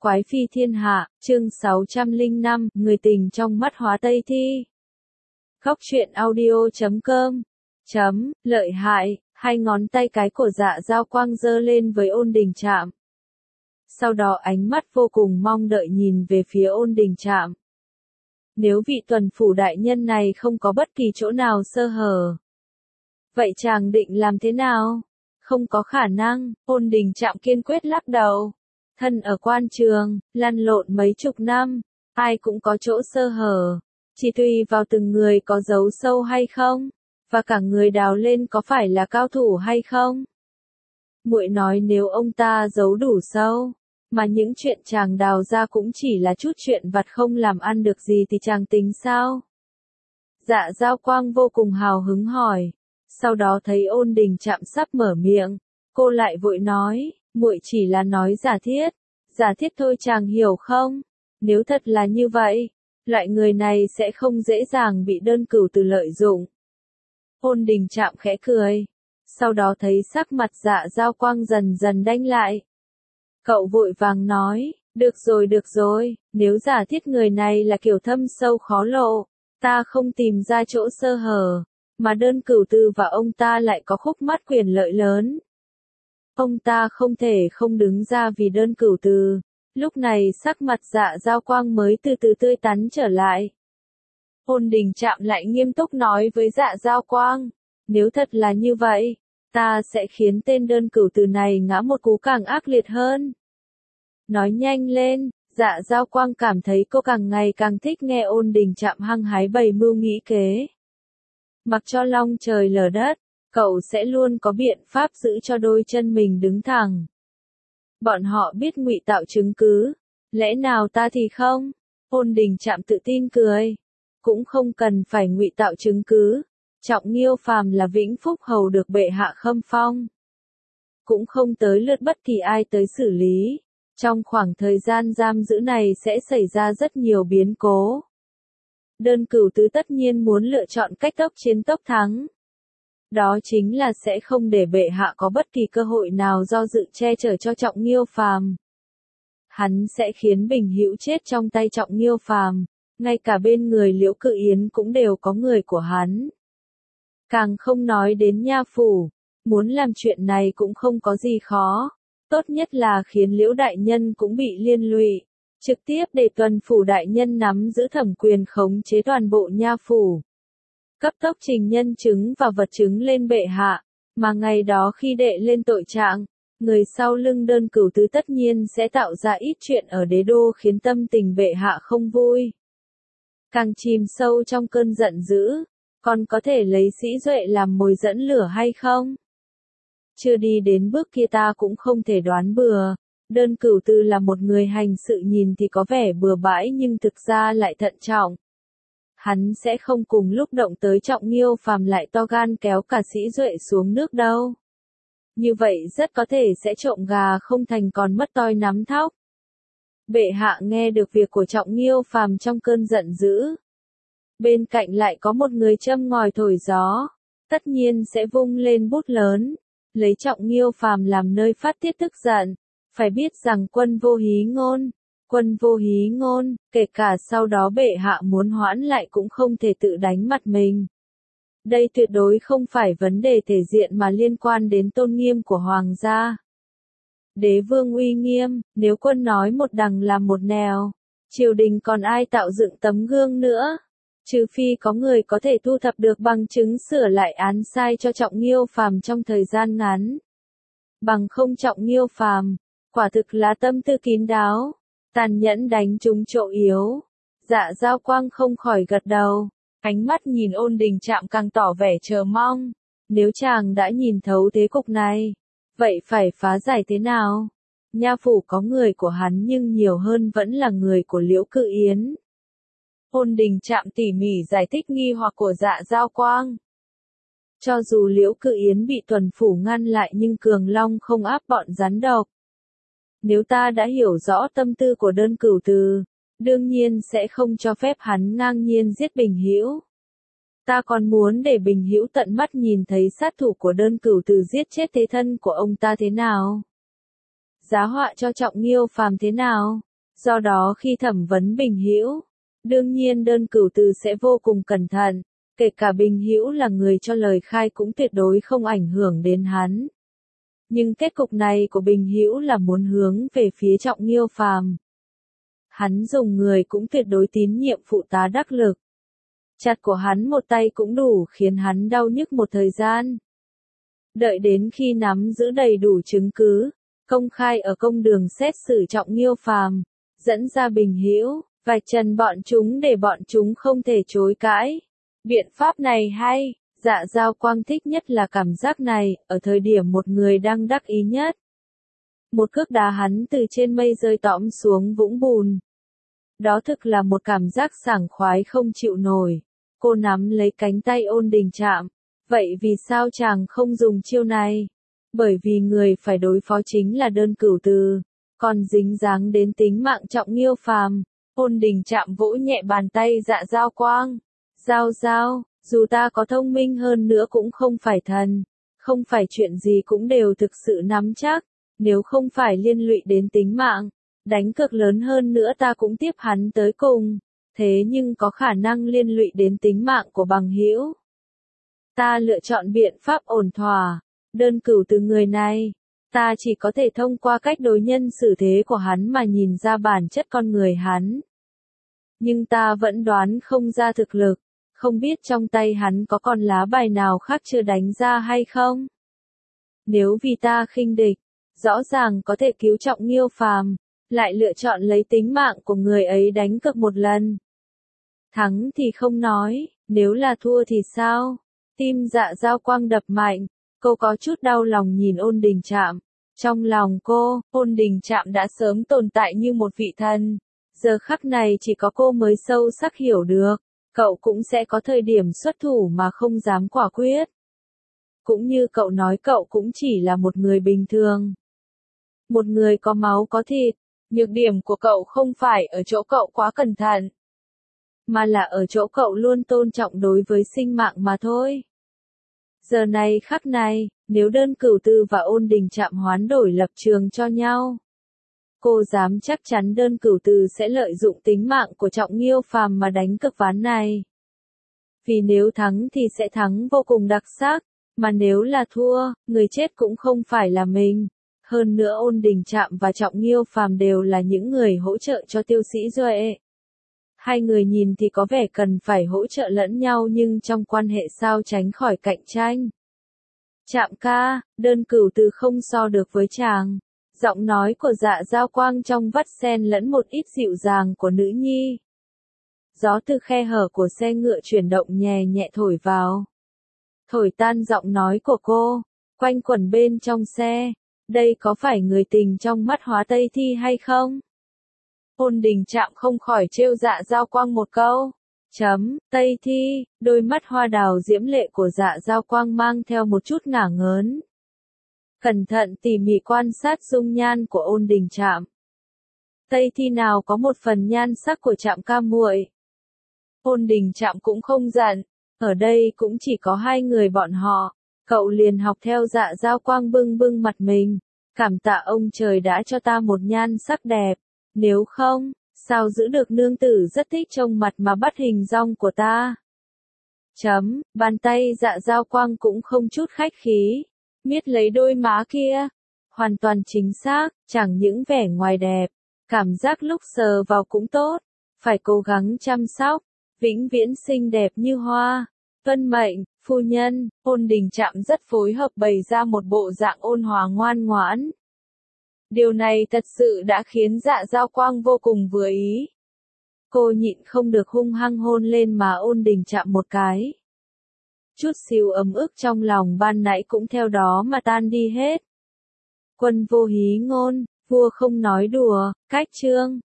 Quái phi thiên hạ, chương 605, người tình trong mắt hóa Tây Thi. Góc truyện audio.com. Lợi hại, hai ngón tay cái của Dạ Dao Quang giơ lên với Ôn Đình Trạm. Sau đó ánh mắt vô cùng mong đợi nhìn về phía Ôn Đình Trạm. Nếu vị tuần phủ đại nhân này không có bất kỳ chỗ nào sơ hở, vậy chàng định làm thế nào? Không có khả năng, Ôn Đình Trạm kiên quyết lắc đầu. Thân ở quan trường, lăn lộn mấy chục năm, ai cũng có chỗ sơ hở, chỉ tùy vào từng người có giấu sâu hay không, và cả người đào lên có phải là cao thủ hay không. Muội nói nếu ông ta giấu đủ sâu, mà những chuyện chàng đào ra cũng chỉ là chút chuyện vặt không làm ăn được gì thì chàng tính sao? Dạ Dao Quang vô cùng hào hứng hỏi, sau đó thấy Ôn Đình Trạm sắp mở miệng, cô lại vội nói, muội chỉ là nói giả thiết thôi chàng hiểu không? Nếu thật là như vậy, loại người này sẽ không dễ dàng bị đơn cửu từ lợi dụng. Ôn Đình Trạm khẽ cười, sau đó thấy sắc mặt Dạ Dao Quang dần dần đanh lại. Cậu vội vàng nói, được rồi, nếu giả thiết người này là kiểu thâm sâu khó lộ, ta không tìm ra chỗ sơ hở, mà đơn cửu từ và ông ta lại có khúc mắc quyền lợi lớn. Ông ta không thể không đứng ra vì đơn cửu từ. Lúc này sắc mặt Dạ Dao Quang mới từ từ tươi tắn trở lại. Ôn Đình Trạm lại nghiêm túc nói với Dạ Dao Quang, nếu thật là như vậy, ta sẽ khiến tên đơn cửu từ này ngã một cú càng ác liệt hơn. Nói nhanh lên, Dạ Dao Quang cảm thấy cô càng ngày càng thích nghe Ôn Đình Trạm hăng hái bày mưu nghĩ kế. Mặc cho long trời lở đất, cậu sẽ luôn có biện pháp giữ cho đôi chân mình đứng thẳng. Bọn họ biết ngụy tạo chứng cứ, lẽ nào ta thì không? Ôn Đình Trạm tự tin cười. Cũng không cần phải ngụy tạo chứng cứ. Trọng Nghiêu phàm là Vĩnh Phúc hầu được bệ hạ khâm phong. Cũng không tới lượt bất kỳ ai tới xử lý. Trong khoảng thời gian giam giữ này sẽ xảy ra rất nhiều biến cố. Đơn cửu tứ tất nhiên muốn lựa chọn cách tốc chiến tốc thắng. Đó chính là sẽ không để bệ hạ có bất kỳ cơ hội nào do dự che chở cho Trọng Nghiêu phàm. Hắn sẽ khiến Bình Hữu chết trong tay Trọng Nghiêu phàm, ngay cả bên người Liễu Cự Yến cũng đều có người của hắn. Càng không nói đến nha phủ, muốn làm chuyện này cũng không có gì khó, tốt nhất là khiến Liễu đại nhân cũng bị liên lụy, trực tiếp để tuần phủ đại nhân nắm giữ thẩm quyền khống chế toàn bộ nha phủ. Cấp tốc trình nhân chứng và vật chứng lên bệ hạ, mà ngày đó khi đệ lên tội trạng, người sau lưng đơn cửu tứ tất nhiên sẽ tạo ra ít chuyện ở đế đô khiến tâm tình bệ hạ không vui. Càng chìm sâu trong cơn giận dữ, còn có thể lấy Sĩ Duệ làm mồi dẫn lửa hay không? Chưa đi đến bước kia ta cũng không thể đoán bừa, đơn cửu tứ là một người hành sự nhìn thì có vẻ bừa bãi nhưng thực ra lại thận trọng. Hắn sẽ không cùng lúc động tới Trọng Nghiêu phàm lại to gan kéo cả Sĩ Duệ xuống nước đâu. Như vậy rất có thể sẽ trộm gà không thành còn mất toi nắm thóc. Bệ hạ nghe được việc của Trọng Nghiêu phàm trong cơn giận dữ. Bên cạnh lại có một người châm ngòi thổi gió, tất nhiên sẽ vung lên bút lớn, lấy Trọng Nghiêu phàm làm nơi phát tiết tức giận. Phải biết rằng quân vô hí ngôn, kể cả sau đó bệ hạ muốn hoãn lại cũng không thể tự đánh mặt mình. Đây tuyệt đối không phải vấn đề thể diện mà liên quan đến tôn nghiêm của hoàng gia. Đế vương uy nghiêm, nếu quân nói một đằng làm một nẻo, triều đình còn ai tạo dựng tấm gương nữa? Trừ phi có người có thể thu thập được bằng chứng sửa lại án sai cho Trọng Nghiêu phàm trong thời gian ngắn. Bằng không Trọng Nghiêu phàm, quả thực là tâm tư kín đáo, tàn nhẫn đánh trúng chỗ yếu. Dạ Dao Quang không khỏi gật đầu, ánh mắt nhìn Ôn Đình Trạm càng tỏ vẻ chờ mong. Nếu chàng đã nhìn thấu thế cục này, vậy phải phá giải thế nào? Nha phủ có người của hắn nhưng nhiều hơn vẫn là người của Liễu Cự Yến. Ôn Đình Trạm tỉ mỉ giải thích nghi hoặc của Dạ Dao Quang. Cho dù Liễu Cự Yến bị tuần phủ ngăn lại nhưng Cường Long không áp bọn rắn độc. Nếu ta đã hiểu rõ tâm tư của đơn cửu từ, đương nhiên sẽ không cho phép hắn ngang nhiên giết Bình Hữu. Ta còn muốn để Bình Hữu tận mắt nhìn thấy sát thủ của đơn cửu từ giết chết thế thân của ông ta thế nào. Giá họa cho Trọng Nghiêu phàm thế nào. Do đó khi thẩm vấn Bình Hữu, đương nhiên đơn cửu từ sẽ vô cùng cẩn thận, kể cả Bình Hữu là người cho lời khai cũng tuyệt đối không ảnh hưởng đến hắn. Nhưng kết cục này của Bình Hữu là muốn hướng về phía Trọng Nghiêu Phàm. Hắn dùng người cũng tuyệt đối tín nhiệm phụ tá đắc lực. Chặt của hắn một tay cũng đủ khiến hắn đau nhức một thời gian. Đợi đến khi nắm giữ đầy đủ chứng cứ, công khai ở công đường xét xử Trọng Nghiêu Phàm, dẫn ra Bình Hữu, vạch trần bọn chúng để bọn chúng không thể chối cãi. Biện pháp này hay, Dạ Dao Quang thích nhất là cảm giác này, ở thời điểm một người đang đắc ý nhất. Một cước đá hắn từ trên mây rơi tõm xuống vũng bùn. Đó thực là một cảm giác sảng khoái không chịu nổi. Cô nắm lấy cánh tay Ôn Đình Trạm. Vậy vì sao chàng không dùng chiêu này? Bởi vì người phải đối phó chính là đơn cửu từ, còn dính dáng đến tính mạng Trọng Nghiêu Phàm. Ôn Đình Trạm vỗ nhẹ bàn tay Dạ Dao Quang. Giao, dù ta có thông minh hơn nữa cũng không phải thần, không phải chuyện gì cũng đều thực sự nắm chắc, nếu không phải liên lụy đến tính mạng, đánh cược lớn hơn nữa ta cũng tiếp hắn tới cùng, thế nhưng có khả năng liên lụy đến tính mạng của bằng hữu. Ta lựa chọn biện pháp ổn thỏa, đơn cửu từ người này, ta chỉ có thể thông qua cách đối nhân xử thế của hắn mà nhìn ra bản chất con người hắn. Nhưng ta vẫn đoán không ra thực lực. Không biết trong tay hắn có còn lá bài nào khác chưa đánh ra hay không? Nếu vì ta khinh địch, rõ ràng có thể cứu Trọng Nghiêu Phàm, lại lựa chọn lấy tính mạng của người ấy đánh cược một lần. Thắng thì không nói, nếu là thua thì sao? Tim Dạ Dao Quang đập mạnh, cô có chút đau lòng nhìn Ôn Đình Trạm. Trong lòng cô, Ôn Đình Trạm đã sớm tồn tại như một vị thần. Giờ khắc này chỉ có cô mới sâu sắc hiểu được. Cậu cũng sẽ có thời điểm xuất thủ mà không dám quả quyết. Cũng như cậu nói cậu cũng chỉ là một người bình thường. Một người có máu có thịt, nhược điểm của cậu không phải ở chỗ cậu quá cẩn thận, mà là ở chỗ cậu luôn tôn trọng đối với sinh mạng mà thôi. Giờ này khắc này, nếu đơn cửu từ và Ôn Đình Trạm hoán đổi lập trường cho nhau, cô dám chắc chắn đơn cửu từ sẽ lợi dụng tính mạng của Trọng Nghiêu Phàm mà đánh cược ván này. Vì nếu thắng thì sẽ thắng vô cùng đặc sắc, mà nếu là thua, người chết cũng không phải là mình. Hơn nữa Ôn Đình Trạm và Trọng Nghiêu Phàm đều là những người hỗ trợ cho Tiêu Sĩ Duệ. Hai người nhìn thì có vẻ cần phải hỗ trợ lẫn nhau nhưng trong quan hệ sao tránh khỏi cạnh tranh. Trạm ca, đơn cửu từ không so được với chàng. Giọng nói của Dạ Dao Quang trong vắt xen lẫn một ít dịu dàng của nữ nhi. Gió từ khe hở của xe ngựa chuyển động nhẹ nhẹ thổi vào. Thổi tan giọng nói của cô, quanh quẩn bên trong xe. Đây có phải người tình trong mắt Hóa Tây Thi hay không? Ôn Đình Trạm không khỏi trêu Dạ Dao Quang một câu. Tây Thi, đôi mắt hoa đào diễm lệ của Dạ Dao Quang mang theo một chút ngả ngớn. Cẩn thận tỉ mỉ quan sát dung nhan của Ôn Đình Trạm. Tây Thi nào có một phần nhan sắc của Trạm ca muội. Ôn Đình Trạm cũng không giận, ở đây cũng chỉ có hai người bọn họ, cậu liền học theo Dạ Dao Quang bưng bưng mặt mình, cảm tạ ông trời đã cho ta một nhan sắc đẹp, nếu không, sao giữ được nương tử rất thích trông mặt mà bắt hình dong của ta. Bàn tay Dạ Dao Quang cũng không chút khách khí. Miết lấy đôi má kia. Hoàn toàn chính xác, chẳng những vẻ ngoài đẹp, cảm giác lúc sờ vào cũng tốt, phải cố gắng chăm sóc, vĩnh viễn xinh đẹp như hoa. Tuân mệnh, phu nhân. Ôn Đình Trạm rất phối hợp bày ra một bộ dạng ôn hòa ngoan ngoãn. Điều này thật sự đã khiến Dạ Dao Quang vô cùng vừa ý. Cô nhịn không được hung hăng hôn lên má Ôn Đình Trạm một cái. Chút xíu ấm ức trong lòng ban nãy cũng theo đó mà tan đi hết. Quân vô hí ngôn, vua không nói đùa, cách chương.